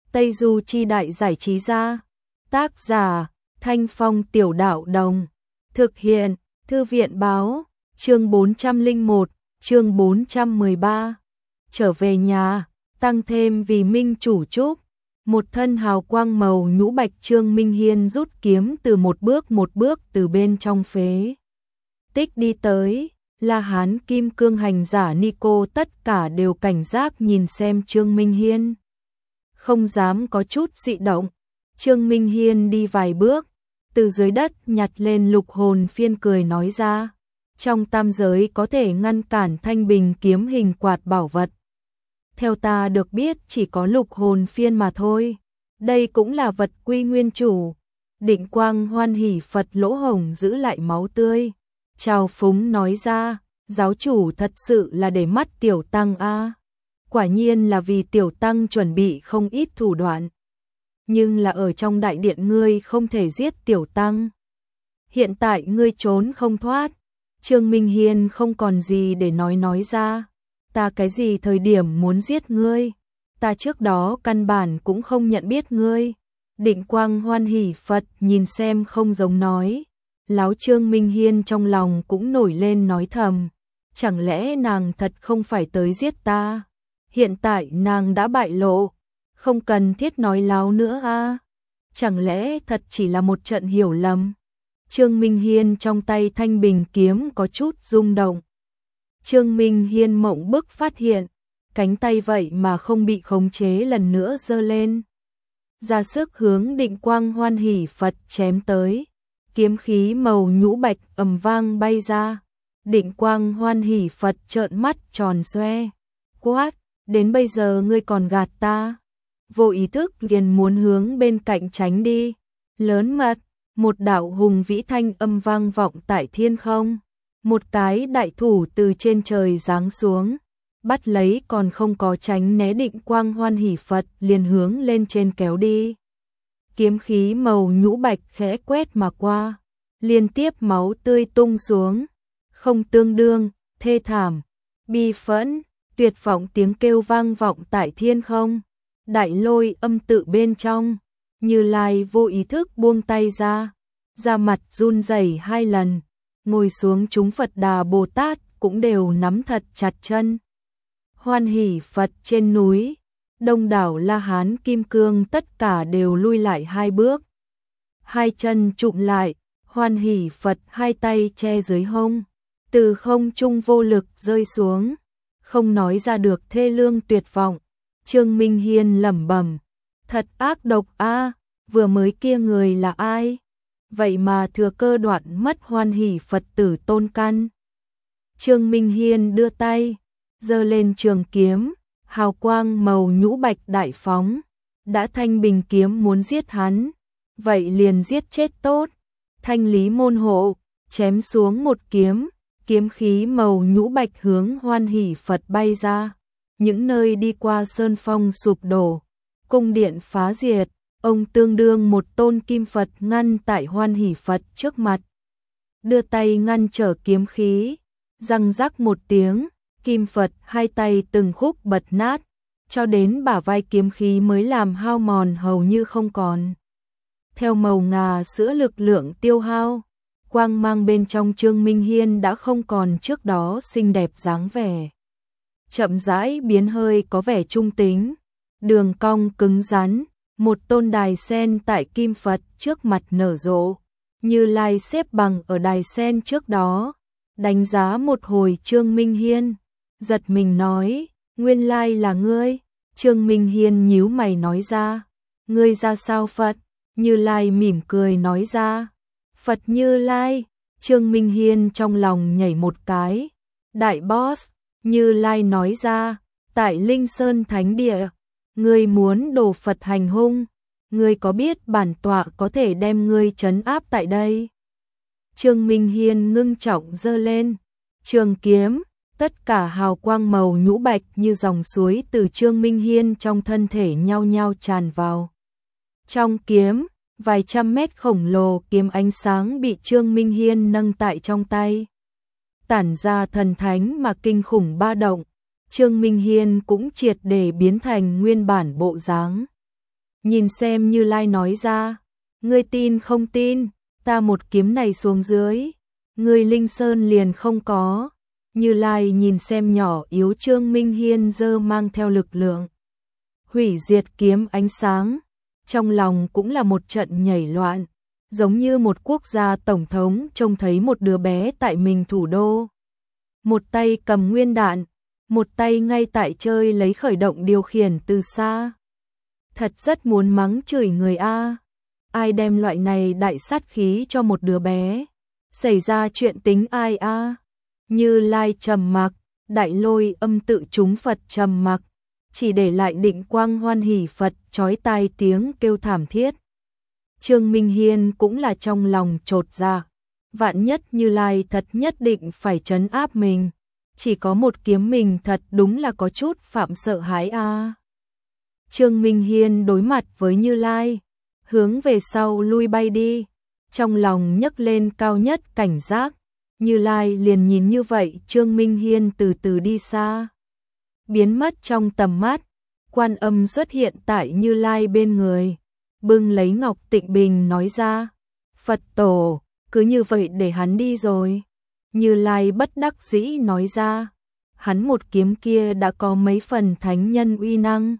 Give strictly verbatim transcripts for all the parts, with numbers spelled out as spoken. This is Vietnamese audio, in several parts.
Tây Du Chi Đại Giải Trí Gia. Tác giả Thanh Phong Tiểu Đạo Đồng. Thực hiện Thư viện Báo. Chương bốn trăm lẻ một, chương bốn trăm mười ba. Trở về nhà, tăng thêm vì Minh chủ chúc. Một thân hào quang màu nhũ bạch, Trương Minh Hiên rút kiếm từ một bước một bước từ bên trong phế tích đi tới. La Hán Kim Cương hành giả Nico tất cả đều cảnh giác nhìn xem Trương Minh Hiên, không dám có chút dị động. Trương Minh Hiên đi vài bước, từ dưới đất nhặt lên lục hồn phiên, cười nói ra, trong tam giới có thể ngăn cản thanh bình kiếm hình quạt bảo vật, theo ta được biết chỉ có lục hồn phiên mà thôi. Đây cũng là vật quy nguyên chủ. Định Quang hoan hỉ Phật lỗ hổng giữ lại máu tươi, chào phúng nói ra, giáo chủ thật sự là để mắt tiểu tăng a. Quả nhiên là vì tiểu tăng chuẩn bị không ít thủ đoạn, nhưng là ở trong đại điện ngươi không thể giết tiểu tăng. Hiện tại ngươi trốn không thoát. Trương Minh Hiên không còn gì để nói nói ra, ta cái gì thời điểm muốn giết ngươi, ta trước đó căn bản cũng không nhận biết ngươi. Định Quang hoan hỉ Phật nhìn xem không giống nói. Láo Trương Minh Hiên trong lòng cũng nổi lên nói thầm, chẳng lẽ nàng thật không phải tới giết ta? Hiện tại nàng đã bại lộ, không cần thiết nói láo nữa a. Chẳng lẽ thật chỉ là một trận hiểu lầm? Trương Minh Hiên trong tay thanh bình kiếm có chút rung động. Trương Minh Hiên mộng bức phát hiện, cánh tay vậy mà không bị khống chế lần nữa giơ lên, ra sức hướng Định Quang hoan hỉ Phật chém tới. Kiếm khí màu nhũ bạch ầm vang bay ra. Định Quang hoan hỉ Phật trợn mắt tròn xoe, quát, đến bây giờ ngươi còn gạt ta. Vô ý thức liền muốn hướng bên cạnh tránh đi. Lớn mật, một đạo hùng vĩ thanh âm vang vọng tại thiên không. Một cái đại thủ từ trên trời giáng xuống, bắt lấy còn không có tránh né Định Quang hoan hỉ Phật, liền hướng lên trên kéo đi. Kiếm khí màu nhũ bạch khẽ quét mà qua, liên tiếp máu tươi tung xuống, không tương đương, thê thảm, bi phẫn, tuyệt vọng tiếng kêu vang vọng tại thiên không. Đại lôi âm tự bên trong, Như Lai vô ý thức buông tay ra, da mặt run rẩy hai lần, ngồi xuống chúng Phật Đà Bồ Tát cũng đều nắm thật chặt chân. Hoan hỉ Phật trên núi, đông đảo La Hán Kim Cương tất cả đều lui lại hai bước, hai chân chụm lại. Hoan hỉ Phật hai tay che dưới hông, từ không trung vô lực rơi xuống, không nói ra được thê lương tuyệt vọng. Trương Minh Hiên lẩm bẩm, thật ác độc a, vừa mới kia người là ai? Vậy mà thừa cơ đoạn mất hoan hỉ Phật tử tôn căn. Trương Minh Hiên đưa tay, giơ lên trường kiếm, hào quang màu nhũ bạch đại phóng, đã thanh bình kiếm muốn giết hắn, vậy liền giết chết tốt. Thanh lý môn hộ, chém xuống một kiếm, kiếm khí màu nhũ bạch hướng hoan hỉ Phật bay ra. Những nơi đi qua sơn phong sụp đổ, cung điện phá diệt, ông tương đương một tôn kim Phật ngăn tại hoan hỉ Phật trước mặt, đưa tay ngăn trở kiếm khí, răng rắc một tiếng, kim Phật hai tay từng khúc bật nát, cho đến bả vai kiếm khí mới làm hao mòn hầu như không còn. Theo màu ngà sữa lực lượng tiêu hao, quang mang bên trong Trương Minh Hiên đã không còn trước đó xinh đẹp dáng vẻ, chậm rãi biến hơi có vẻ trung tính, đường cong cứng rắn. Một tôn đài sen tại kim Phật trước mặt nở rộ, Như Lai xếp bằng ở đài sen trước đó, đánh giá một hồi Trương Minh Hiên, giật mình nói, nguyên lai là ngươi. Trương Minh Hiên nhíu mày nói ra, ngươi ra sao Phật? Như Lai mỉm cười nói ra, Phật Như Lai. Trương Minh Hiên trong lòng nhảy một cái, đại boss. Như Lai nói ra, tại Linh Sơn Thánh Địa, ngươi muốn đổ Phật hành hung, ngươi có biết bản tọa có thể đem ngươi trấn áp tại đây? Trương Minh Hiên ngưng trọng giơ lên trường kiếm, tất cả hào quang màu nhũ bạch như dòng suối từ Trương Minh Hiên trong thân thể nhao nhao tràn vào. Trong kiếm, vài trăm mét khổng lồ kiếm ánh sáng bị Trương Minh Hiên nâng tại trong tay, tản ra thần thánh mà kinh khủng ba động. Trương Minh Hiên cũng triệt để biến thành nguyên bản bộ dáng. Nhìn xem Như Lai nói ra, ngươi tin không tin, ta một kiếm này xuống dưới, ngươi Linh Sơn liền không có. Như Lai nhìn xem nhỏ yếu Trương Minh Hiên dơ mang theo lực lượng hủy diệt kiếm ánh sáng, trong lòng cũng là một trận nhảy loạn, giống như một quốc gia tổng thống trông thấy một đứa bé tại mình thủ đô. Một tay cầm nguyên đạn, một tay ngay tại chơi lấy khởi động điều khiển từ xa. Thật rất muốn mắng chửi người A. Ai đem loại này đại sát khí cho một đứa bé? Xảy ra chuyện tính ai A? Như Lai trầm mặc, Đại Lôi âm tự chúng Phật trầm mặc, chỉ để lại Định Quang hoan hỉ Phật chói tai tiếng kêu thảm thiết. Trương Minh Hiên cũng là trong lòng chột dạ, vạn nhất Như Lai thật nhất định phải trấn áp mình, chỉ có một kiếm mình thật đúng là có chút phạm sợ hãi a. Trương Minh Hiên đối mặt với Như Lai, hướng về sau lui bay đi, trong lòng nhấc lên cao nhất cảnh giác. Như Lai liền nhìn như vậy Trương Minh Hiên từ từ đi xa, biến mất trong tầm mắt. Quan Âm xuất hiện tại Như Lai bên người, bưng lấy ngọc tịnh bình nói ra, Phật tổ, cứ như vậy để hắn đi rồi. Như Lai bất đắc dĩ nói ra, hắn một kiếm kia đã có mấy phần thánh nhân uy năng.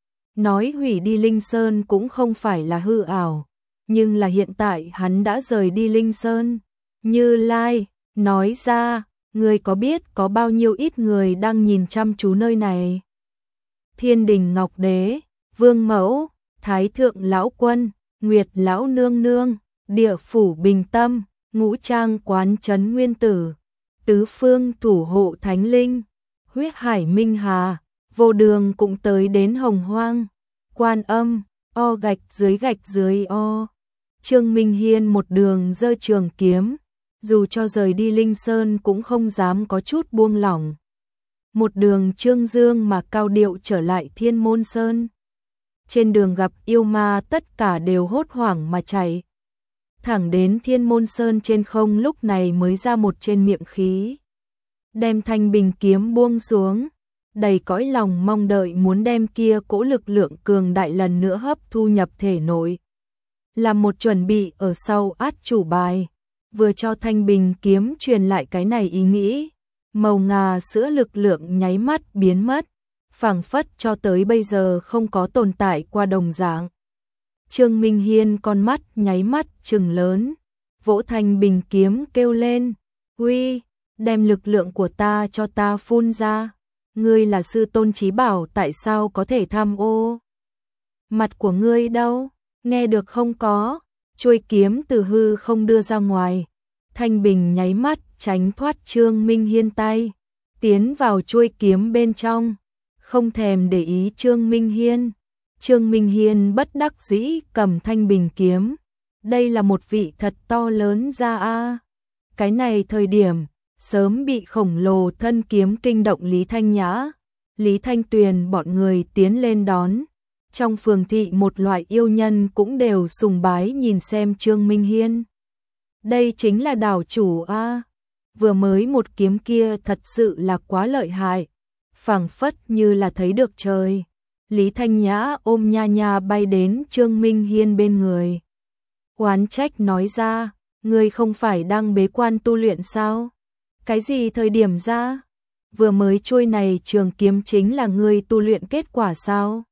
Nói hủy đi Linh Sơn cũng không phải là hư ảo, nhưng là hiện tại hắn đã rời đi Linh Sơn. Như Lai nói ra, người có biết có bao nhiêu ít người đang nhìn chăm chú nơi này? Thiên Đình Ngọc Đế, Vương Mẫu, Thái Thượng Lão Quân, Nguyệt Lão Nương Nương, Địa Phủ Bình Tâm, Ngũ Trang Quán Trấn Nguyên Tử, Tứ Phương Thủ Hộ Thánh Linh, Huyết Hải Minh Hà, Vô Đường cũng tới đến Hồng Hoang, Quan Âm, o gạch dưới gạch dưới o. Trương Minh Hiên một đường giơ trường kiếm, dù cho rời đi Linh Sơn cũng không dám có chút buông lỏng. Một đường trương dương mà cao điệu trở lại Thiên Môn Sơn. Trên đường gặp yêu ma tất cả đều hốt hoảng mà chạy. Thẳng đến Thiên Môn Sơn trên không lúc này mới ra một trên miệng khí. Đem thanh bình kiếm buông xuống, đầy cõi lòng mong đợi muốn đem kia cỗ lực lượng cường đại lần nữa hấp thu nhập thể nội. Làm một chuẩn bị ở sau át chủ bài, vừa cho thanh bình kiếm truyền lại cái này ý nghĩ. Màu ngà sữa lực lượng nháy mắt biến mất, phảng phất cho tới bây giờ không có tồn tại qua đồng dạng. Trương Minh Hiên con mắt nháy mắt trừng lớn, vỗ thanh bình kiếm kêu lên, uy, đem lực lượng của ta cho ta phun ra, ngươi là sư tôn trí bảo tại sao có thể tham ô? Mặt của ngươi đâu, nghe được không có, chuôi kiếm từ hư không đưa ra ngoài, thanh bình nháy mắt tránh thoát Trương Minh Hiên tay, tiến vào chuôi kiếm bên trong, không thèm để ý Trương Minh Hiên. Trương Minh Hiên bất đắc dĩ cầm thanh bình kiếm, đây là một vị thật to lớn ra a. Cái này thời điểm, sớm bị khổng lồ thân kiếm kinh động Lý Thanh Nhã, Lý Thanh Tuyền bọn người tiến lên đón. Trong phường thị một loại yêu nhân cũng đều sùng bái nhìn xem Trương Minh Hiên. Đây chính là đảo chủ a. Vừa mới một kiếm kia thật sự là quá lợi hại, phảng phất như là thấy được trời. Lý Thanh Nhã ôm nha nha bay đến Trương Minh Hiên bên người. Oán trách nói ra, ngươi không phải đang bế quan tu luyện sao? Cái gì thời điểm ra? Vừa mới chuôi này trường kiếm chính là ngươi tu luyện kết quả sao?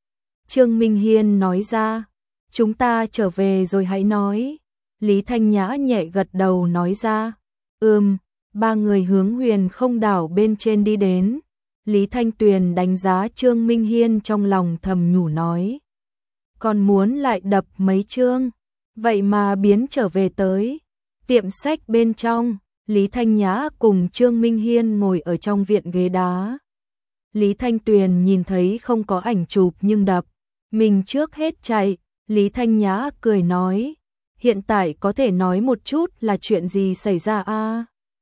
Trương Minh Hiên nói ra, chúng ta trở về rồi hãy nói. Lý Thanh Nhã nhẹ gật đầu nói ra, ừm, ba người hướng Huyền Không đảo bên trên đi đến. Lý Thanh Tuyền đánh giá Trương Minh Hiên trong lòng thầm nhủ nói, còn muốn lại đập mấy chương, vậy mà biến trở về tới. Tiệm sách bên trong, Lý Thanh Nhã cùng Trương Minh Hiên ngồi ở trong viện ghế đá. Lý Thanh Tuyền nhìn thấy không có ảnh chụp nhưng đập, mình trước hết chạy. Lý Thanh Nhã cười nói, hiện tại có thể nói một chút là chuyện gì xảy ra a?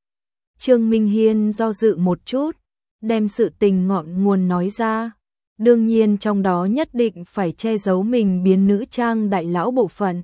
Trương Minh Hiên do dự một chút, đem sự tình ngọn nguồn nói ra. Đương nhiên trong đó nhất định phải che giấu mình biến nữ trang đại lão bộ phận.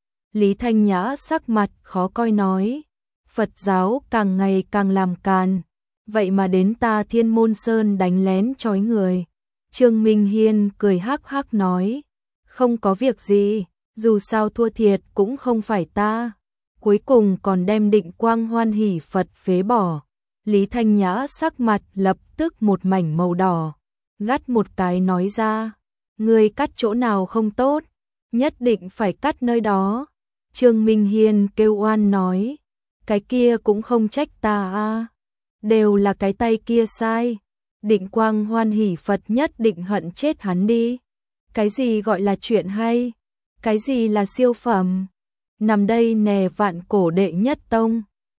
Lý Thanh Nhã sắc mặt khó coi nói, Phật giáo càng ngày càng làm càn, vậy mà đến ta Thiên Môn Sơn đánh lén trói người. Trương Minh Hiên cười hắc hắc nói, Không có việc gì, dù sao thua thiệt cũng không phải ta. Cuối cùng còn đem Định Quang Hoan Hỷ Phật phế bỏ. Lý Thanh Nhã sắc mặt lập tức một mảnh màu đỏ, gắt một cái nói ra, ngươi cắt chỗ nào không tốt, nhất định phải cắt nơi đó. Trương Minh Hiên kêu oan nói, cái kia cũng không trách ta a, đều là cái tay kia sai. Định Quang Hoan Hỷ Phật nhất định hận chết hắn đi. Cái gì gọi là chuyện hay? Cái gì là siêu phẩm? Nằm đây nè vạn cổ đệ nhất tông.